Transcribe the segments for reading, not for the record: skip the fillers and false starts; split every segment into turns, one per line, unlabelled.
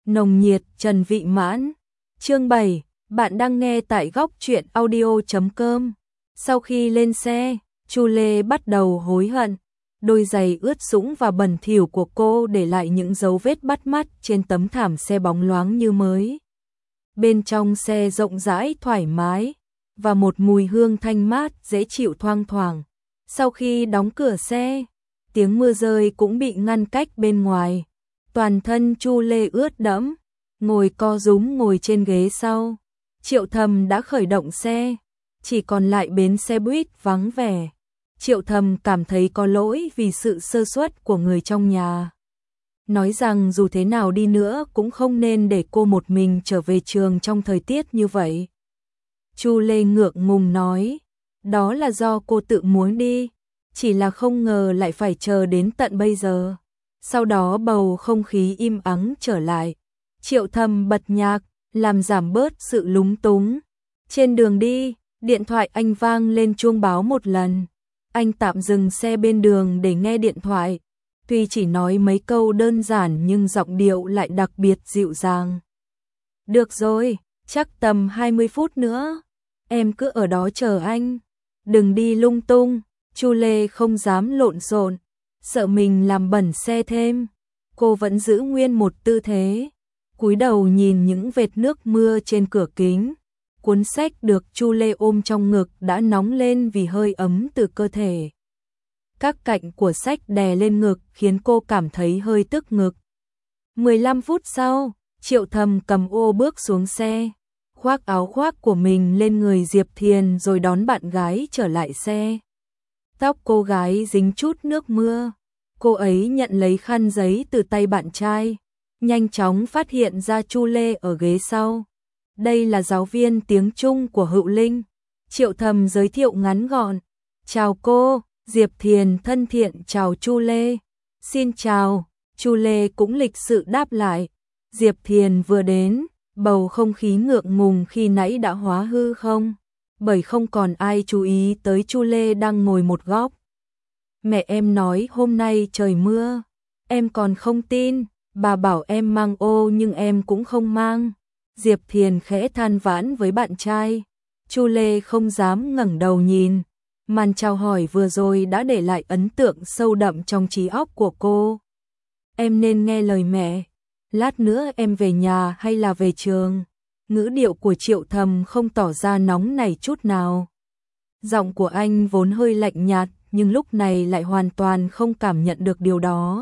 Nồng nhiệt Trần Vị Mãn. Chương 7, bạn đang nghe tại góc truyện audio.com. Sau khi lên xe, Chu Lê bắt đầu hối hận. Đôi giày ướt sũng và bẩn thỉu của cô để lại những dấu vết bắt mắt trên tấm thảm xe bóng loáng như mới. Bên trong xe rộng rãi thoải mái và một mùi hương thanh mát dễ chịu thoang thoảng. Sau khi đóng cửa xe, tiếng mưa rơi cũng bị ngăn cách bên ngoài. Toàn thân Chu Lê ướt đẫm, ngồi co rúm ngồi trên ghế sau. Triệu Thầm đã khởi động xe, chỉ còn lại bến xe buýt vắng vẻ. Triệu Thầm cảm thấy có lỗi vì sự sơ suất của người trong nhà. Nói rằng dù thế nào đi nữa cũng không nên để cô một mình trở về trường trong thời tiết như vậy. Chu Lê ngượng ngùng nói, đó là do cô tự muốn đi, chỉ là không ngờ lại phải chờ đến tận bây giờ. Sau đó bầu không khí im ắng trở lại. Triệu Thầm bật nhạc, làm giảm bớt sự lúng túng. Trên đường đi, điện thoại anh vang lên chuông báo một lần. Anh tạm dừng xe bên đường để nghe điện thoại. Tuy chỉ nói mấy câu đơn giản nhưng giọng điệu lại đặc biệt dịu dàng. Được rồi, chắc tầm 20 phút nữa. Em cứ ở đó chờ anh. Đừng đi lung tung. Chu Lê không dám lộn xộn, sợ mình làm bẩn xe thêm. Cô vẫn giữ nguyên một tư thế, cúi đầu nhìn những vệt nước mưa trên cửa kính. Cuốn sách được Chu Lê ôm trong ngực đã nóng lên vì hơi ấm từ cơ thể. Các cạnh của sách đè lên ngực khiến cô cảm thấy hơi tức ngực. 15 phút sau, Triệu Thầm cầm ô bước xuống xe, khoác áo khoác của mình lên người Diệp Thiền rồi đón bạn gái trở lại xe. Tóc cô gái dính chút nước mưa. Cô ấy nhận lấy khăn giấy từ tay bạn trai, nhanh chóng phát hiện ra Chu Lê ở ghế sau. Đây là giáo viên tiếng Trung của Hữu Linh. Triệu Thầm giới thiệu ngắn gọn. Chào cô. Diệp Thiền thân thiện chào Chu Lê. Xin chào. Chu Lê cũng lịch sự đáp lại. Diệp Thiền vừa đến, bầu không khí ngượng ngùng khi nãy đã hóa hư không, bởi không còn ai chú ý tới Chu Lê đang ngồi một góc. Mẹ em nói hôm nay trời mưa, em còn không tin, bà bảo em mang ô nhưng em cũng không mang. Diệp Thiền khẽ than vãn với bạn trai. Chu Lê không dám ngẩng đầu nhìn. Màn chào hỏi vừa rồi đã để lại ấn tượng sâu đậm trong trí óc của cô. Em nên nghe lời mẹ. Lát nữa em về nhà hay là về trường? Ngữ điệu của Triệu Thầm không tỏ ra nóng nảy chút nào. Giọng của anh vốn hơi lạnh nhạt, nhưng lúc này lại hoàn toàn không cảm nhận được điều đó.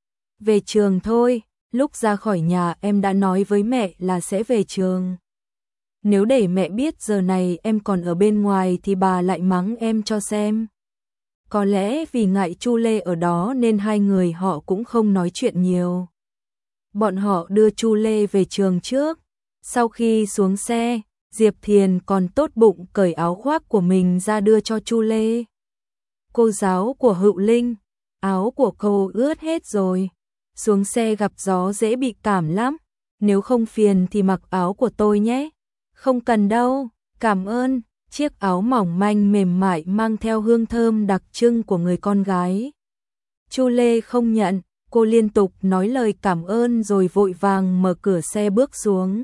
Về trường thôi, lúc ra khỏi nhà em đã nói với mẹ là sẽ về trường. Nếu để mẹ biết giờ này em còn ở bên ngoài thì bà lại mắng em cho xem. Có lẽ vì ngại Chu Lê ở đó nên hai người họ cũng không nói chuyện nhiều. Bọn họ đưa Chu Lê về trường trước. Sau khi xuống xe, Diệp Thiền còn tốt bụng cởi áo khoác của mình ra đưa cho Chu Lê. Cô giáo của Hữu Linh, áo của cô ướt hết rồi. Xuống xe gặp gió dễ bị cảm lắm. Nếu không phiền thì mặc áo của tôi nhé. Không cần đâu, cảm ơn. Chiếc áo mỏng manh mềm mại mang theo hương thơm đặc trưng của người con gái. Chu Lê không nhận, cô liên tục nói lời cảm ơn rồi vội vàng mở cửa xe bước xuống.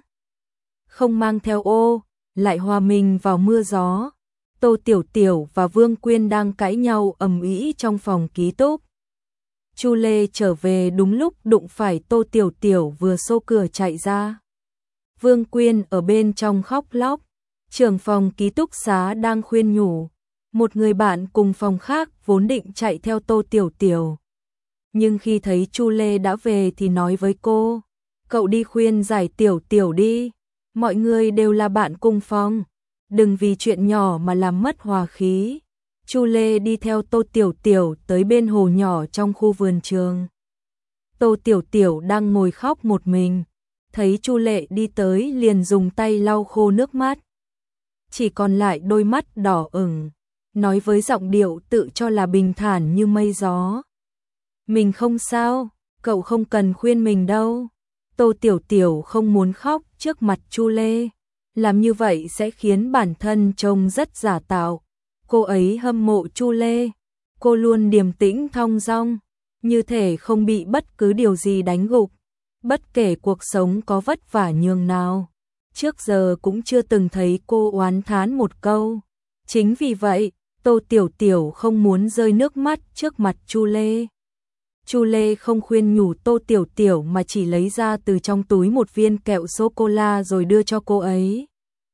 Không mang theo ô, lại hòa mình vào mưa gió. Tô Tiểu Tiểu và Vương Quyên đang cãi nhau ầm ĩ trong phòng ký túc. Chu Lê trở về đúng lúc đụng phải Tô Tiểu Tiểu vừa xô cửa chạy ra. Vương Quyên ở bên trong khóc lóc. Trưởng phòng ký túc xá đang khuyên nhủ. Một người bạn cùng phòng khác vốn định chạy theo Tô Tiểu Tiểu. Nhưng khi thấy Chu Lê đã về thì nói với cô, cậu đi khuyên giải Tiểu Tiểu đi. Mọi người đều là bạn cùng phòng. Đừng vì chuyện nhỏ mà làm mất hòa khí. Chu Lê đi theo Tô Tiểu Tiểu tới bên hồ nhỏ trong khu vườn trường. Tô Tiểu Tiểu đang ngồi khóc một mình. Thấy Chu Lê đi tới liền dùng tay lau khô nước mắt. Chỉ còn lại đôi mắt đỏ ửng, nói với giọng điệu tự cho là bình thản như mây gió. Mình không sao, cậu không cần khuyên mình đâu. Tô Tiểu Tiểu không muốn khóc trước mặt Chu Lê. Làm như vậy sẽ khiến bản thân trông rất giả tạo. Cô ấy hâm mộ Chu Lê. Cô luôn điềm tĩnh thong dong, như thể không bị bất cứ điều gì đánh gục. Bất kể cuộc sống có vất vả nhường nào, trước giờ cũng chưa từng thấy cô oán thán một câu. Chính vì vậy, Tô Tiểu Tiểu không muốn rơi nước mắt trước mặt Chu Lê. Chu Lê không khuyên nhủ Tô Tiểu Tiểu mà chỉ lấy ra từ trong túi một viên kẹo sô-cô-la rồi đưa cho cô ấy.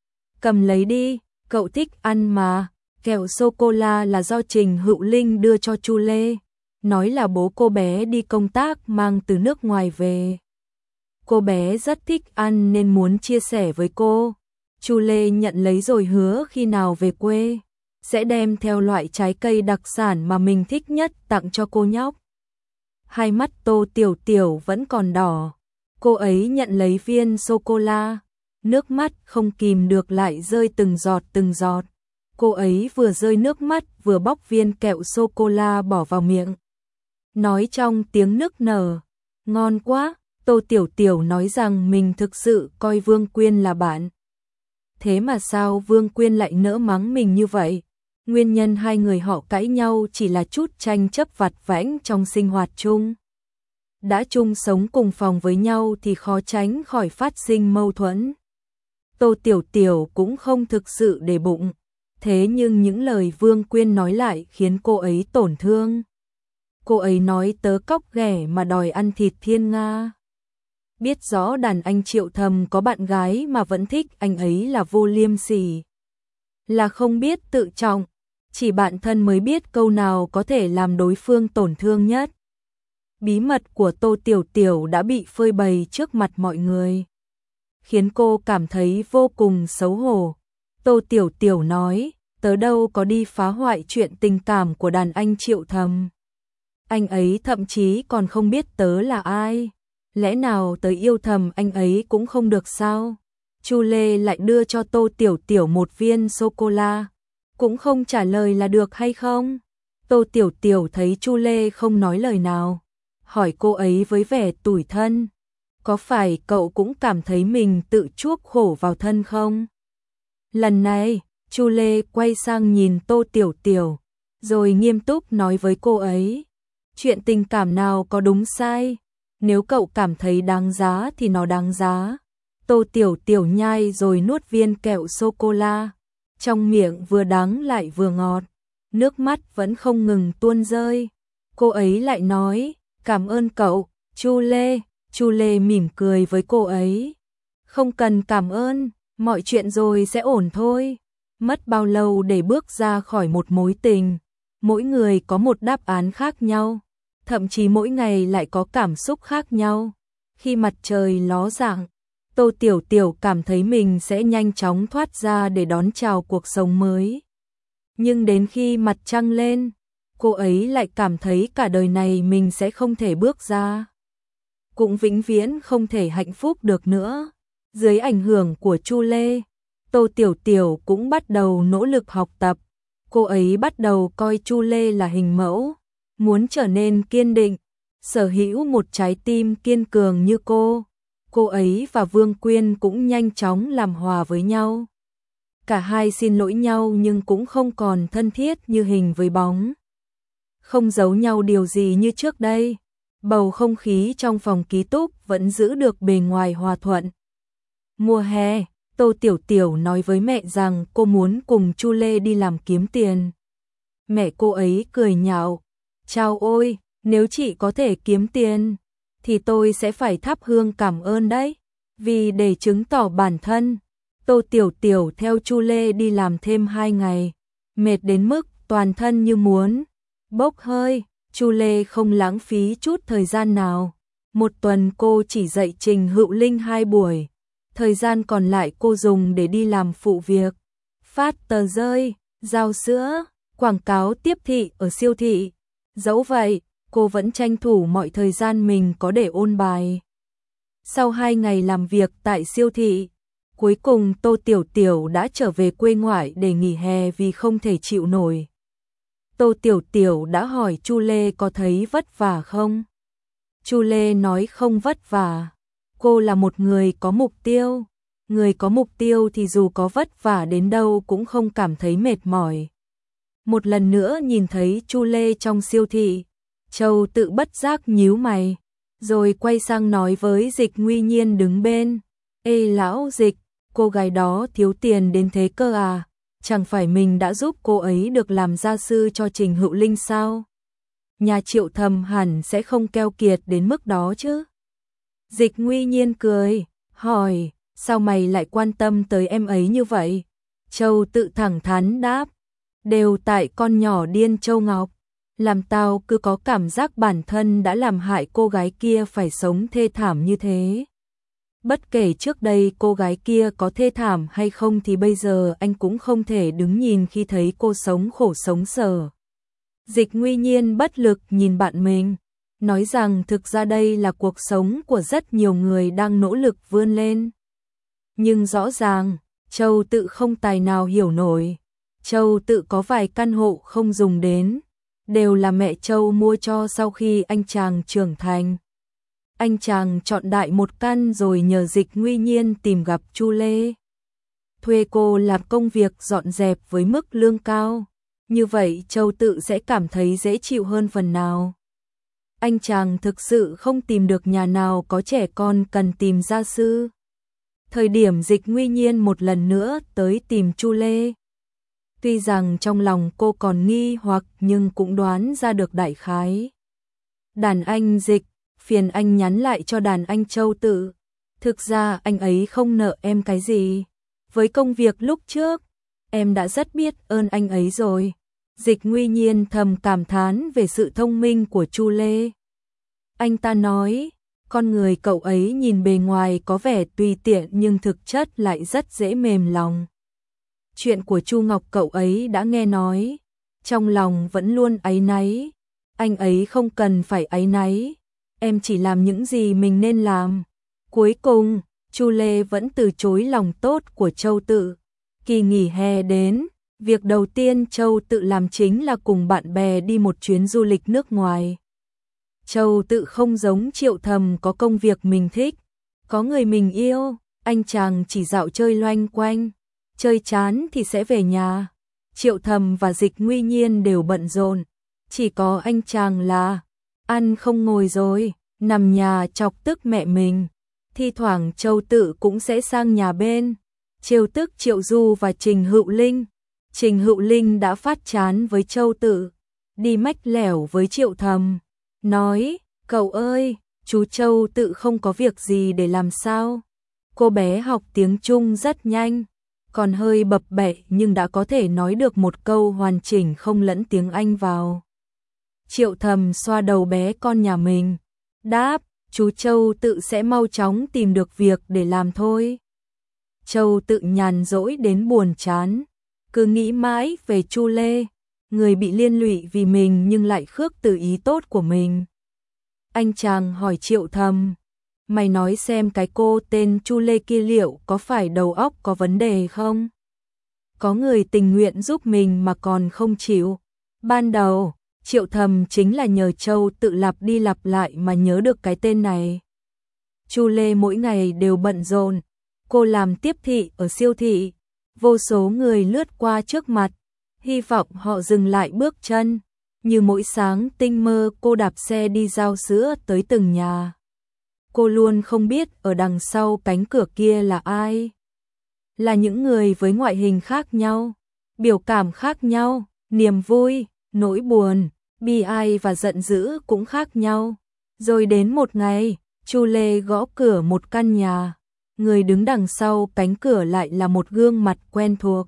Cầm lấy đi, cậu thích ăn mà. Kẹo sô-cô-la là do Trình Hữu Linh đưa cho Chu Lê, nói là bố cô bé đi công tác mang từ nước ngoài về. Cô bé rất thích ăn nên muốn chia sẻ với cô. Chu Lê nhận lấy rồi hứa khi nào về quê sẽ đem theo loại trái cây đặc sản mà mình thích nhất tặng cho cô nhóc. Hai mắt Tô Tiểu Tiểu vẫn còn đỏ. Cô ấy nhận lấy viên sô-cô-la, nước mắt không kìm được lại rơi từng giọt từng giọt. Cô ấy vừa rơi nước mắt vừa bóc viên kẹo sô-cô-la bỏ vào miệng. Nói trong tiếng nức nở, ngon quá. Tô Tiểu Tiểu nói rằng mình thực sự coi Vương Quyên là bạn. Thế mà sao Vương Quyên lại nỡ mắng mình như vậy? Nguyên nhân hai người họ cãi nhau chỉ là chút tranh chấp vặt vãnh trong sinh hoạt chung. Đã chung sống cùng phòng với nhau thì khó tránh khỏi phát sinh mâu thuẫn. Tô Tiểu Tiểu cũng không thực sự để bụng. Thế nhưng những lời Vương Quyên nói lại khiến cô ấy tổn thương. Cô ấy nói tớ cóc ghẻ mà đòi ăn thịt Thiên Nga. Biết rõ đàn anh Triệu Thầm có bạn gái mà vẫn thích anh ấy là vô liêm sỉ. Là không biết tự trọng, chỉ bạn thân mới biết câu nào có thể làm đối phương tổn thương nhất. Bí mật của Tô Tiểu Tiểu đã bị phơi bày trước mặt mọi người, khiến cô cảm thấy vô cùng xấu hổ. Tô Tiểu Tiểu nói, tớ đâu có đi phá hoại chuyện tình cảm của đàn anh Triệu Thầm. Anh ấy thậm chí còn không biết tớ là ai. Lẽ nào tớ yêu thầm anh ấy cũng không được sao? Chu Lê lại đưa cho Tô Tiểu Tiểu một viên sô-cô-la. Cũng không trả lời là được hay không? Tô Tiểu Tiểu thấy Chu Lê không nói lời nào, hỏi cô ấy với vẻ tủi thân. Có phải cậu cũng cảm thấy mình tự chuốc khổ vào thân không? Lần này, Chu Lê quay sang nhìn Tô Tiểu Tiểu, rồi nghiêm túc nói với cô ấy. Chuyện tình cảm nào có đúng sai? Nếu cậu cảm thấy đáng giá thì nó đáng giá. Tô Tiểu Tiểu nhai rồi nuốt viên kẹo sô-cô-la. Trong miệng vừa đắng lại vừa ngọt. Nước mắt vẫn không ngừng tuôn rơi. Cô ấy lại nói, cảm ơn cậu, Chu Lê. Chu Lê mỉm cười với cô ấy. Không cần cảm ơn, mọi chuyện rồi sẽ ổn thôi. Mất bao lâu để bước ra khỏi một mối tình. Mỗi người có một đáp án khác nhau. Thậm chí mỗi ngày lại có cảm xúc khác nhau. Khi mặt trời ló dạng, Tô Tiểu Tiểu cảm thấy mình sẽ nhanh chóng thoát ra để đón chào cuộc sống mới. Nhưng đến khi mặt trăng lên, cô ấy lại cảm thấy cả đời này mình sẽ không thể bước ra. Cũng vĩnh viễn không thể hạnh phúc được nữa. Dưới ảnh hưởng của Chu Lê, Tô Tiểu Tiểu cũng bắt đầu nỗ lực học tập. Cô ấy bắt đầu coi Chu Lê là hình mẫu. Muốn trở nên kiên định, sở hữu một trái tim kiên cường như cô ấy và Vương Quyên cũng nhanh chóng làm hòa với nhau. Cả hai xin lỗi nhau nhưng cũng không còn thân thiết như hình với bóng. Không giấu nhau điều gì như trước đây. Bầu không khí trong phòng ký túc vẫn giữ được bề ngoài hòa thuận. Mùa hè, Tô Tiểu Tiểu nói với mẹ rằng cô muốn cùng Chu Lê đi làm kiếm tiền. Mẹ cô ấy cười nhạo. Chao ôi, nếu chị có thể kiếm tiền, thì tôi sẽ phải thắp hương cảm ơn đấy. Vì để chứng tỏ bản thân, Tô Tiểu Tiểu theo Chu Lê đi làm thêm 2 ngày. Mệt đến mức toàn thân như muốn bốc hơi. Chu Lê không lãng phí chút thời gian nào. Một tuần cô chỉ dạy Trình Hữu Linh 2 buổi. Thời gian còn lại cô dùng để đi làm phụ việc. Phát tờ rơi, giao sữa, quảng cáo tiếp thị ở siêu thị. Dẫu vậy, cô vẫn tranh thủ mọi thời gian mình có để ôn bài. Sau 2 ngày làm việc tại siêu thị, cuối cùng Tô Tiểu Tiểu đã trở về quê ngoại để nghỉ hè vì không thể chịu nổi. Tô Tiểu Tiểu đã hỏi Chu Lê có thấy vất vả không? Chu Lê nói không vất vả. Cô là một người có mục tiêu. Người có mục tiêu thì dù có vất vả đến đâu cũng không cảm thấy mệt mỏi. Một lần nữa nhìn thấy Chu Lê trong siêu thị, Châu tự bất giác nhíu mày. rồi quay sang nói với Dịch Nguy Nhiên đứng bên. Ê lão Dịch, cô gái đó thiếu tiền đến thế cơ à? Chẳng phải mình đã giúp cô ấy được làm gia sư cho Trình Hữu Linh sao? Nhà Triệu Thầm hẳn sẽ không keo kiệt đến mức đó chứ. Dịch Nguy Nhiên cười, hỏi, sao mày lại quan tâm tới em ấy như vậy? Châu Tự thẳng thắn đáp, đều tại con nhỏ điên Châu Ngọc. Làm tao cứ có cảm giác bản thân đã làm hại cô gái kia phải sống thê thảm như thế. Bất kể trước đây cô gái kia có thê thảm hay không thì bây giờ anh cũng không thể đứng nhìn khi thấy cô sống khổ sống sở. Dịch Nguy Nhiên bất lực nhìn bạn mình, nói rằng thực ra đây là cuộc sống của rất nhiều người đang nỗ lực vươn lên. Nhưng rõ ràng, Châu Tự không tài nào hiểu nổi. Châu Tự có vài căn hộ không dùng đến, đều là mẹ Châu mua cho sau khi anh chàng trưởng thành. Anh chàng chọn đại một căn rồi nhờ Dịch Nguy Nhiên tìm gặp Chu Lê. Thuê cô làm công việc dọn dẹp với mức lương cao. Như vậy Châu Tự sẽ cảm thấy dễ chịu hơn phần nào. Anh chàng thực sự không tìm được nhà nào có trẻ con cần tìm gia sư. Thời điểm Dịch Nguy Nhiên một lần nữa tới tìm Chu Lê. Tuy rằng trong lòng cô còn nghi hoặc nhưng cũng đoán ra được đại khái. Đàn anh Dịch, phiền anh nhắn lại cho đàn anh Châu Tự. Thực ra anh ấy không nợ em cái gì. Với công việc lúc trước, em đã rất biết ơn anh ấy rồi. Dịch Nguy Nhiên thầm cảm thán về sự thông minh của Chu Lê. Anh ta nói, con người cậu ấy nhìn bề ngoài có vẻ tùy tiện nhưng thực chất lại rất dễ mềm lòng. Chuyện của Chu Ngọc cậu ấy đã nghe nói, trong lòng vẫn luôn áy náy. Anh ấy không cần phải áy náy, em chỉ làm những gì mình nên làm. Cuối cùng, Chu Lê vẫn từ chối lòng tốt của Châu Tự. Kỳ nghỉ hè đến, việc đầu tiên Châu Tự làm chính là cùng bạn bè đi một chuyến du lịch nước ngoài. Châu Tự không giống Triệu Thầm có công việc mình thích, có người mình yêu, anh chàng chỉ dạo chơi loanh quanh, chơi chán thì sẽ về nhà. Triệu Thầm và Dịch Nguy Nhiên đều bận rộn, chỉ có anh chàng là ăn không ngồi rồi, nằm nhà chọc tức mẹ mình. Thi thoảng Châu Tự cũng sẽ sang nhà bên, trêu tức Triệu Du và Trình Hữu Linh. Trình Hữu Linh đã phát chán với Châu Tự, đi mách lẻo với Triệu Thầm, nói, cậu ơi, chú Châu Tự không có việc gì để làm sao? Cô bé học tiếng Trung rất nhanh, còn hơi bập bẹ nhưng đã có thể nói được một câu hoàn chỉnh không lẫn tiếng Anh vào. Triệu Thầm xoa đầu bé con nhà mình, đáp, chú Châu Tự sẽ mau chóng tìm được việc để làm thôi. Châu Tự nhàn rỗi đến buồn chán, cứ nghĩ mãi về Chu Lê, người bị liên lụy vì mình nhưng lại khước từ ý tốt của mình. Anh chàng hỏi Triệu Thầm, mày nói xem cái cô tên Chu Lê kia liệu có phải đầu óc có vấn đề không? Có người tình nguyện giúp mình mà còn không chịu. Ban đầu, Triệu Thầm chính là nhờ Châu Tự lặp đi lặp lại mà nhớ được cái tên này. Chu Lê mỗi ngày đều bận rộn, cô làm tiếp thị ở siêu thị, vô số người lướt qua trước mặt, hy vọng họ dừng lại bước chân. Như mỗi sáng tinh mơ cô đạp xe đi giao sữa tới từng nhà. Cô luôn không biết ở đằng sau cánh cửa kia là ai. Là những người với ngoại hình khác nhau, biểu cảm khác nhau, niềm vui, nỗi buồn, bi ai và giận dữ cũng khác nhau. Rồi đến một ngày, Chu Lê gõ cửa một căn nhà. Người đứng đằng sau cánh cửa lại là một gương mặt quen thuộc.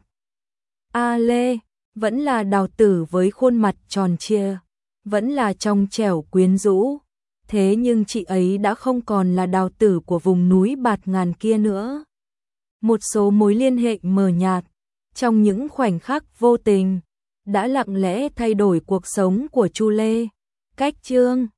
A Lê, vẫn là Đào Tử với khuôn mặt tròn trịa, vẫn là trong trẻo quyến rũ. Thế nhưng chị ấy đã không còn là Đào Tử của vùng núi Bạt Ngàn kia nữa. Một số mối liên hệ mờ nhạt, trong những khoảnh khắc vô tình, đã lặng lẽ thay đổi cuộc sống của Chu Lê. Cách chương